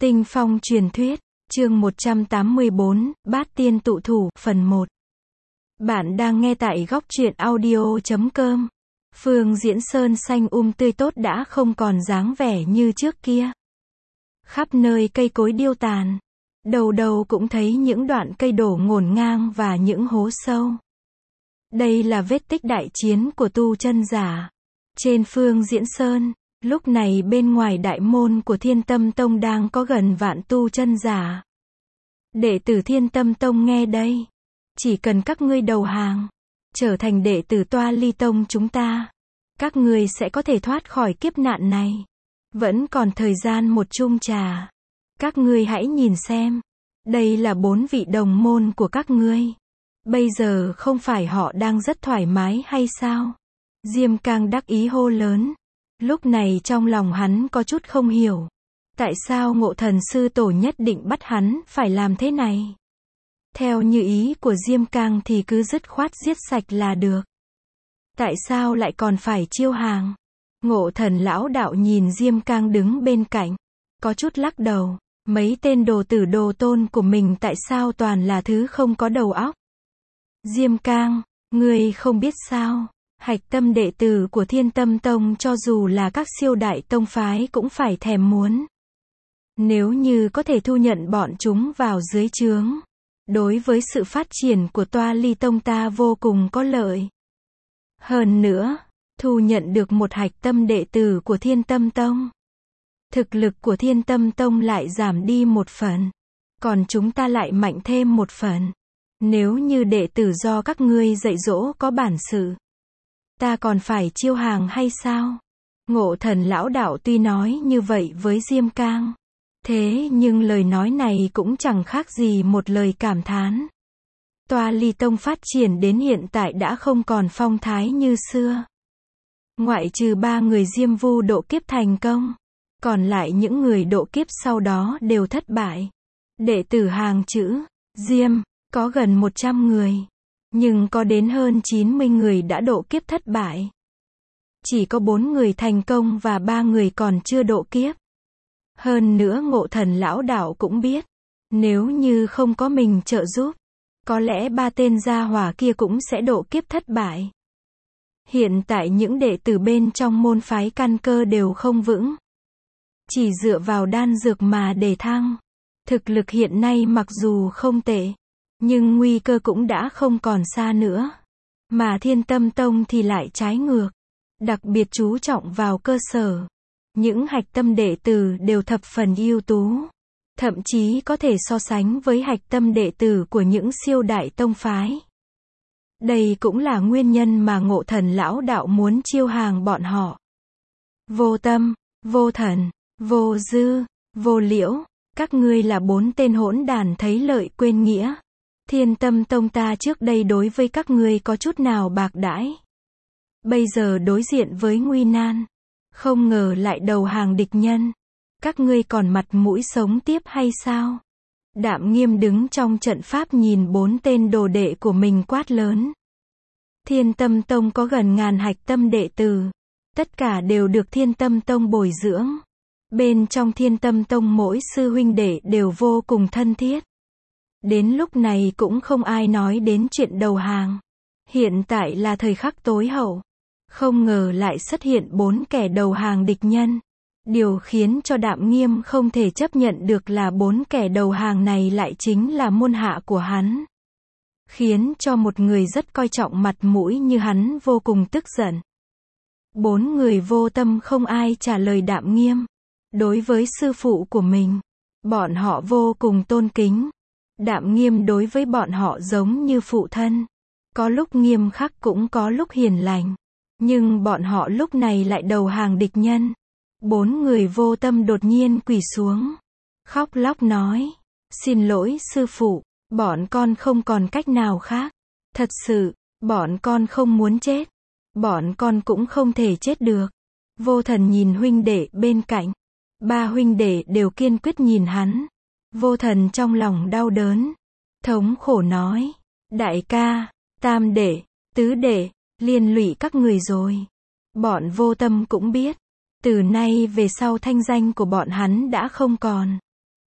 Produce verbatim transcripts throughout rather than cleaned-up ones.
Tinh phong truyền thuyết, chương một trăm tám mươi bốn, Bát tiên tụ thủ, phần một. Bạn đang nghe tại góc truyện audio chấm com. Phương Diễn Sơn xanh um tươi tốt đã không còn dáng vẻ như trước kia. Khắp nơi cây cối điêu tàn. Đầu đầu cũng thấy những đoạn cây đổ ngổn ngang và những hố sâu. Đây là vết tích đại chiến của tu chân giả. Trên Phương Diễn Sơn, lúc này bên ngoài đại môn của Thiên Tâm Tông đang có gần vạn tu chân giả. Đệ tử Thiên Tâm Tông nghe đây. Chỉ cần các ngươi đầu hàng, trở thành đệ tử Toa Ly Tông chúng ta, các ngươi sẽ có thể thoát khỏi kiếp nạn này. Vẫn còn thời gian một chung trà. Các ngươi hãy nhìn xem. Đây là bốn vị đồng môn của các ngươi. Bây giờ không phải họ đang rất thoải mái hay sao? Diêm Cang đắc ý hô lớn. Lúc này trong lòng hắn có chút không hiểu. Tại sao Ngộ Thần sư tổ nhất định bắt hắn phải làm thế này? Theo như ý của Diêm Cang thì cứ dứt khoát giết sạch là được. Tại sao lại còn phải chiêu hàng? Ngộ Thần lão đạo nhìn Diêm Cang đứng bên cạnh, có chút lắc đầu. Mấy tên đồ tử đồ tôn của mình tại sao toàn là thứ không có đầu óc? Diêm Cang, ngươi không biết sao? Hạch tâm đệ tử của Thiên Tâm Tông cho dù là các siêu đại tông phái cũng phải thèm muốn. Nếu như có thể thu nhận bọn chúng vào dưới trướng, đối với sự phát triển của Toa Ly Tông ta vô cùng có lợi. Hơn nữa, thu nhận được một hạch tâm đệ tử của Thiên Tâm Tông, thực lực của Thiên Tâm Tông lại giảm đi một phần, còn chúng ta lại mạnh thêm một phần. Nếu như đệ tử do các ngươi dạy dỗ có bản sự, ta còn phải chiêu hàng hay sao? Ngộ Thần lão đạo tuy nói như vậy với Diêm Cang, thế nhưng lời nói này cũng chẳng khác gì một lời cảm thán. Toa Ly Tông phát triển đến hiện tại đã không còn phong thái như xưa. Ngoại trừ ba người Diêm Vu độ kiếp thành công, còn lại những người độ kiếp sau đó đều thất bại. Đệ tử hàng chữ Diêm có gần một trăm người, nhưng có đến hơn chín mươi người đã độ kiếp thất bại. Chỉ có bốn người thành công và ba người còn chưa độ kiếp. Hơn nữa Ngộ Thần lão đạo cũng biết, nếu như không có mình trợ giúp, có lẽ ba tên gia hỏa kia cũng sẽ độ kiếp thất bại. Hiện tại những đệ tử bên trong môn phái căn cơ đều không vững. Chỉ dựa vào đan dược mà để thăng. Thực lực hiện nay mặc dù không tệ, nhưng nguy cơ cũng đã không còn xa nữa. Mà Thiên Tâm Tông thì lại trái ngược. Đặc biệt chú trọng vào cơ sở. Những hạch tâm đệ tử đều thập phần ưu tú. Thậm chí có thể so sánh với hạch tâm đệ tử của những siêu đại tông phái. Đây cũng là nguyên nhân mà Ngộ Thần lão đạo muốn chiêu hàng bọn họ. Vô Tâm, Vô Thần, Vô Dư, Vô Liễu, các ngươi là bốn tên hỗn đàn thấy lợi quên nghĩa. Thiên Tâm Tông ta trước đây đối với các ngươi có chút nào bạc đãi. Bây giờ đối diện với nguy nan, không ngờ lại đầu hàng địch nhân. Các ngươi còn mặt mũi sống tiếp hay sao? Đạm Nghiêm đứng trong trận pháp nhìn bốn tên đồ đệ của mình quát lớn. Thiên Tâm Tông có gần ngàn hạch tâm đệ tử. Tất cả đều được Thiên Tâm Tông bồi dưỡng. Bên trong Thiên Tâm Tông mỗi sư huynh đệ đều vô cùng thân thiết. Đến lúc này cũng không ai nói đến chuyện đầu hàng. Hiện tại là thời khắc tối hậu. Không ngờ lại xuất hiện bốn kẻ đầu hàng địch nhân. Điều khiến cho Đạm Nghiêm không thể chấp nhận được là bốn kẻ đầu hàng này lại chính là môn hạ của hắn. Khiến cho một người rất coi trọng mặt mũi như hắn vô cùng tức giận. Bốn người Vô Tâm không ai trả lời Đạm Nghiêm. Đối với sư phụ của mình, bọn họ vô cùng tôn kính. Đạm Nghiêm đối với bọn họ giống như phụ thân. Có lúc nghiêm khắc cũng có lúc hiền lành. Nhưng bọn họ lúc này lại đầu hàng địch nhân. Bốn người Vô Tâm đột nhiên quỳ xuống. Khóc lóc nói. Xin lỗi sư phụ, bọn con không còn cách nào khác. Thật sự, bọn con không muốn chết. Bọn con cũng không thể chết được. Vô Thần nhìn huynh đệ bên cạnh. Ba huynh đệ đều kiên quyết nhìn hắn. Vô Thần trong lòng đau đớn. Thống khổ nói. Đại ca, tam đệ, tứ đệ, liên lụy các người rồi. Bọn Vô Tâm cũng biết. Từ nay về sau thanh danh của bọn hắn đã không còn.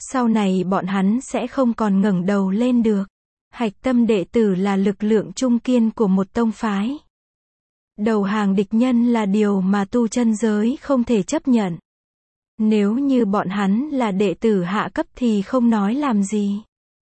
Sau này bọn hắn sẽ không còn ngẩng đầu lên được. Hạch tâm đệ tử là lực lượng trung kiên của một tông phái. Đầu hàng địch nhân là điều mà tu chân giới không thể chấp nhận. Nếu như bọn hắn là đệ tử hạ cấp thì không nói làm gì.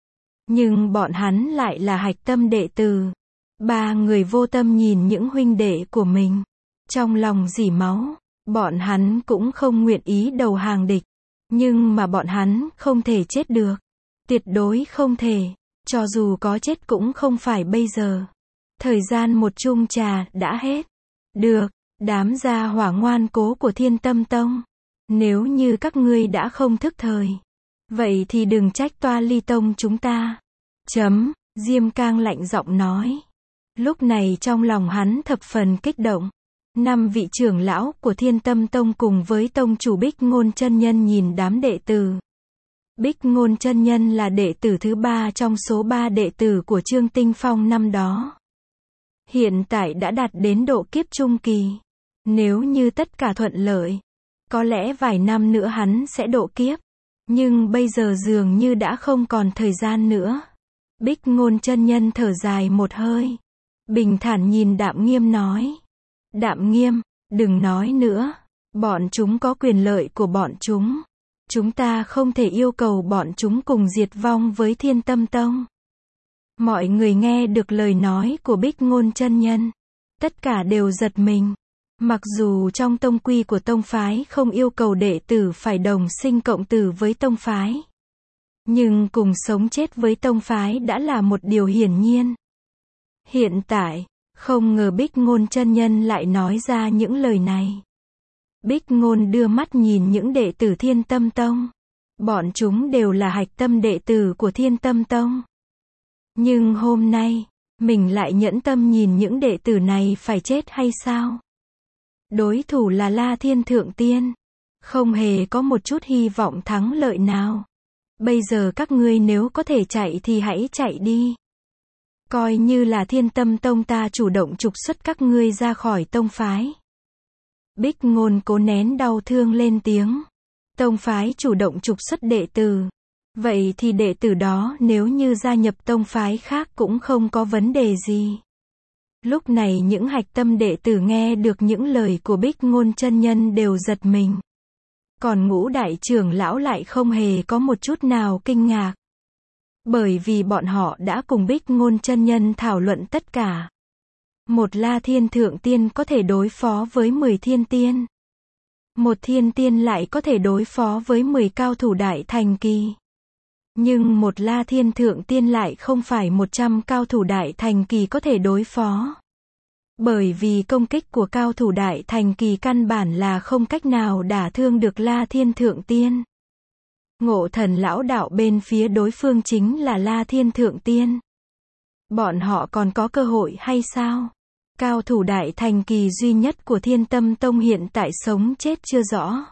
Nhưng bọn hắn lại là hạch tâm đệ tử. Ba người vô tâm nhìn những huynh đệ của mình. Trong lòng rỉ máu. Bọn hắn cũng không nguyện ý đầu hàng địch. Nhưng mà bọn hắn không thể chết được. Tuyệt đối không thể. Cho dù có chết cũng không phải bây giờ. Thời gian một chung trà đã hết. Được, đám gia hỏa ngoan cố của Thiên Tâm Tông. Nếu như các ngươi đã không thức thời. Vậy thì đừng trách Toa Ly Tông chúng ta. Chấm, Diêm Cang lạnh giọng nói. Lúc này trong lòng hắn thập phần kích động. Năm vị trưởng lão của Thiên Tâm Tông cùng với tông chủ Bích Ngôn Chân Nhân nhìn đám đệ tử. Bích Ngôn Chân Nhân là đệ tử thứ ba trong số ba đệ tử của Trương Tinh Phong năm đó. Hiện tại đã đạt đến độ kiếp trung kỳ. Nếu như tất cả thuận lợi, có lẽ vài năm nữa hắn sẽ độ kiếp. Nhưng bây giờ dường như đã không còn thời gian nữa. Bích Ngôn Chân Nhân thở dài một hơi. Bình thản nhìn Đạm Nghiêm nói. Đạm Nghiêm, đừng nói nữa. Bọn chúng có quyền lợi của bọn chúng. Chúng ta không thể yêu cầu bọn chúng cùng diệt vong với Thiên Tâm Tông. Mọi người nghe được lời nói của Bích Ngôn Chân Nhân. Tất cả đều giật mình. Mặc dù trong tông quy của tông phái không yêu cầu đệ tử phải đồng sinh cộng tử với tông phái. Nhưng cùng sống chết với tông phái đã là một điều hiển nhiên. Hiện tại, không ngờ Bích Ngôn Chân Nhân lại nói ra những lời này. Bích Ngôn đưa mắt nhìn những đệ tử Thiên Tâm Tông. Bọn chúng đều là hạch tâm đệ tử của Thiên Tâm Tông. Nhưng hôm nay, mình lại nhẫn tâm nhìn những đệ tử này phải chết hay sao? Đối thủ là La Thiên Thượng Tiên. Không hề có một chút hy vọng thắng lợi nào. Bây giờ các ngươi nếu có thể chạy thì hãy chạy đi. Coi như là Thiên Tâm Tông ta chủ động trục xuất các ngươi ra khỏi tông phái. Bích Ngôn cố nén đau thương lên tiếng. Tông phái chủ động trục xuất đệ tử. Vậy thì đệ tử đó nếu như gia nhập tông phái khác cũng không có vấn đề gì. Lúc này những hạch tâm đệ tử nghe được những lời của Bích Ngôn Chân Nhân đều giật mình. Còn Ngũ đại trưởng lão lại không hề có một chút nào kinh ngạc. Bởi vì bọn họ đã cùng Bích Ngôn Chân Nhân thảo luận tất cả. Một La Thiên Thượng Tiên có thể đối phó với mười thiên tiên. Một thiên tiên lại có thể đối phó với mười cao thủ đại thành kỳ. Nhưng một La Thiên Thượng Tiên lại không phải một trăm cao thủ đại thành kỳ có thể đối phó. Bởi vì công kích của cao thủ đại thành kỳ căn bản là không cách nào đả thương được La Thiên Thượng Tiên. Ngộ Thần lão đạo bên phía đối phương chính là La Thiên Thượng Tiên. Bọn họ còn có cơ hội hay sao? Cao thủ đại thành kỳ duy nhất của Thiên Tâm Tông hiện tại sống chết chưa rõ.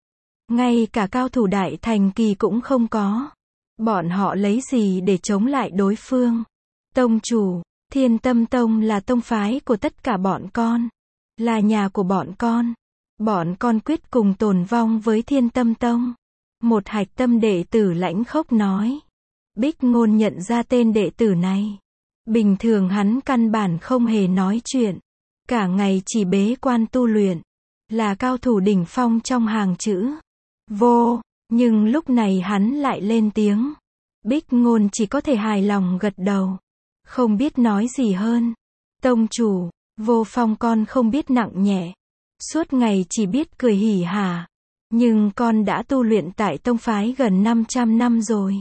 Ngay cả cao thủ đại thành kỳ cũng không có. Bọn họ lấy gì để chống lại đối phương? Tông chủ, Thiên Tâm Tông là tông phái của tất cả bọn con. Là nhà của bọn con. Bọn con quyết cùng tồn vong với Thiên Tâm Tông. Một hạch tâm đệ tử lãnh khốc nói. Bích Ngôn nhận ra tên đệ tử này. Bình thường hắn căn bản không hề nói chuyện. Cả ngày chỉ bế quan tu luyện. Là cao thủ đỉnh phong trong hàng chữ. Vô, nhưng lúc này hắn lại lên tiếng. Bích Ngôn chỉ có thể hài lòng gật đầu. Không biết nói gì hơn. Tông chủ, Vô Phong con không biết nặng nhẹ. Suốt ngày chỉ biết cười hỉ hả. Nhưng con đã tu luyện tại tông phái gần năm trăm năm rồi.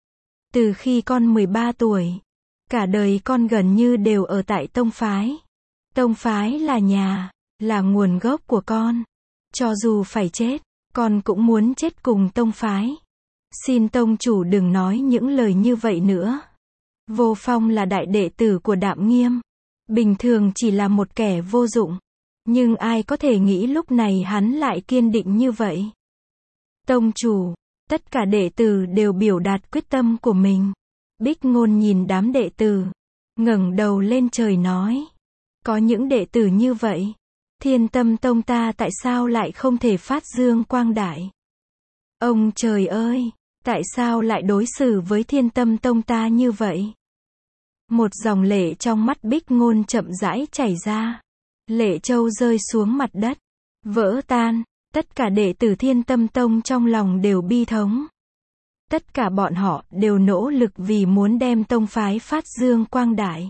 Từ khi con mười ba tuổi. Cả đời con gần như đều ở tại tông phái. Tông phái là nhà, là nguồn gốc của con. Cho dù phải chết, con cũng muốn chết cùng tông phái. Xin tông chủ đừng nói những lời như vậy nữa. Vô Phong là đại đệ tử của Đạm Nghiêm. Bình thường chỉ là một kẻ vô dụng. Nhưng ai có thể nghĩ lúc này hắn lại kiên định như vậy. Tông chủ, tất cả đệ tử đều biểu đạt quyết tâm của mình. Bích Ngôn nhìn đám đệ tử, ngẩng đầu lên trời nói. Có những đệ tử như vậy, Thiên Tâm Tông ta tại sao lại không thể phát dương quang đại? Ông trời ơi, Tại sao lại đối xử với Thiên Tâm Tông ta như vậy? Một dòng lệ trong mắt Bích Ngôn chậm rãi chảy ra. Lệ châu rơi xuống mặt đất, vỡ tan. Tất cả đệ tử Thiên Tâm Tông trong lòng đều bi thống. Tất cả bọn họ đều nỗ lực vì muốn đem tông phái phát dương quang đại.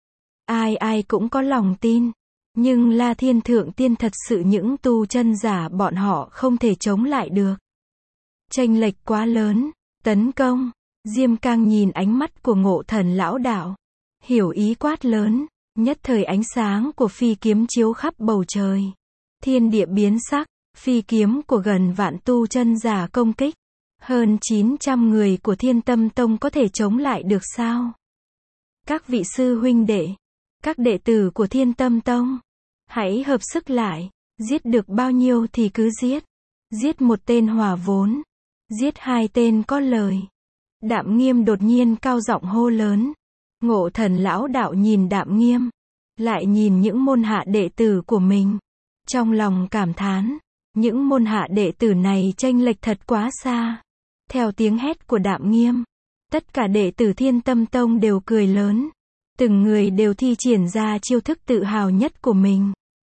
Ai ai cũng có lòng tin. Nhưng La Thiên Thượng Tiên thật sự những tu chân giả bọn họ không thể chống lại được. Chênh lệch quá lớn. Tấn công. Diêm Cang nhìn ánh mắt của Ngộ Thần lão đạo. Hiểu ý quát lớn. Nhất thời ánh sáng của phi kiếm chiếu khắp bầu trời. Thiên địa biến sắc. Phi kiếm của gần vạn tu chân giả công kích. Hơn chín trăm người của Thiên Tâm Tông có thể chống lại được sao? Các vị sư huynh đệ, các đệ tử của Thiên Tâm Tông, hãy hợp sức lại, giết được bao nhiêu thì cứ giết. Giết một tên hòa vốn, giết hai tên có lời. Đạm Nghiêm đột nhiên cao giọng hô lớn. Ngộ Thần lão đạo nhìn Đạm Nghiêm, lại nhìn những môn hạ đệ tử của mình. Trong lòng cảm thán, những môn hạ đệ tử này chênh lệch thật quá xa. Theo tiếng hét của Đạm Nghiêm, tất cả đệ tử Thiên Tâm Tông đều cười lớn. Từng người đều thi triển ra chiêu thức tự hào nhất của mình.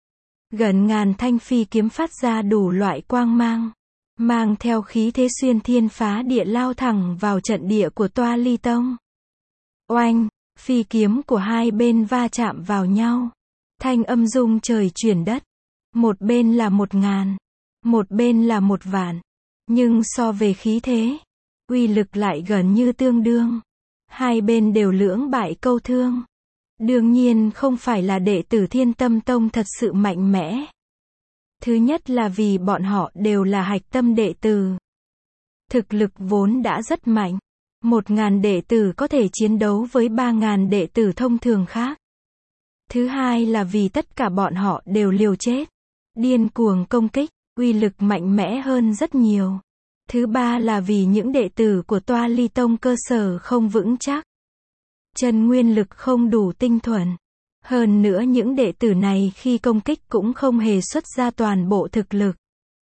Gần ngàn thanh phi kiếm phát ra đủ loại quang mang, mang theo khí thế xuyên thiên phá địa lao thẳng vào trận địa của Toa Ly Tông. Oanh, phi kiếm của hai bên va chạm vào nhau. Thanh âm rung trời chuyển đất. Một bên là một ngàn, một bên là một vạn. Nhưng so về khí thế, uy lực lại gần như tương đương. Hai bên đều lưỡng bại câu thương. Đương nhiên không phải là đệ tử Thiên Tâm Tông thật sự mạnh mẽ. Thứ nhất là vì bọn họ đều là hạch tâm đệ tử. Thực lực vốn đã rất mạnh. Một ngàn đệ tử có thể chiến đấu với ba ngàn đệ tử thông thường khác. Thứ hai là vì tất cả bọn họ đều liều chết, điên cuồng công kích, uy lực mạnh mẽ hơn rất nhiều. Thứ ba là vì những đệ tử của Toa Ly Tông cơ sở không vững chắc. Chân nguyên lực không đủ tinh thuần. Hơn nữa những đệ tử này khi công kích cũng không hề xuất ra toàn bộ thực lực.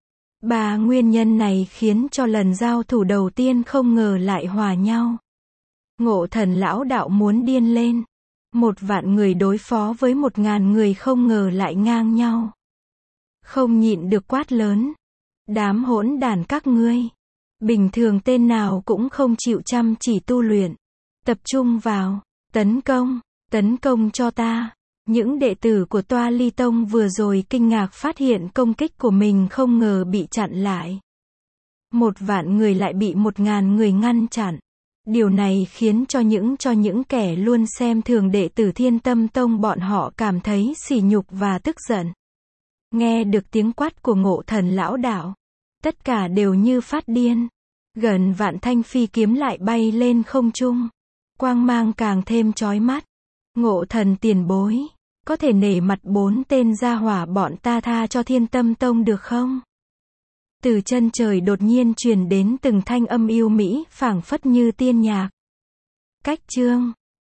Ba nguyên nhân này khiến cho lần giao thủ đầu tiên không ngờ lại hòa nhau. Ngộ Thần lão đạo muốn điên lên. Một vạn người đối phó với một ngàn người không ngờ lại ngang nhau. Không nhịn được quát lớn. Đám hỗn đản các ngươi. Bình thường tên nào cũng không chịu chăm chỉ tu luyện. Tập trung vào. Tấn công. Tấn công cho ta. Những đệ tử của Toa Ly Tông vừa rồi kinh ngạc phát hiện công kích của mình không ngờ bị chặn lại. Một vạn người lại bị một ngàn người ngăn chặn. Điều này khiến cho những cho những kẻ luôn xem thường đệ tử Thiên Tâm Tông bọn họ cảm thấy sỉ nhục và tức giận. Nghe được tiếng quát của Ngộ Thần lão đạo, tất cả đều như phát điên. Gần vạn thanh phi kiếm lại bay lên không trung. Quang mang càng thêm chói mắt. Ngộ Thần tiền bối, có thể nể mặt bốn tên gia hỏa bọn ta tha cho Thiên Tâm Tông được không? Từ chân trời đột nhiên truyền đến từng thanh âm yêu mỹ, phảng phất như tiên nhạc. Cách chương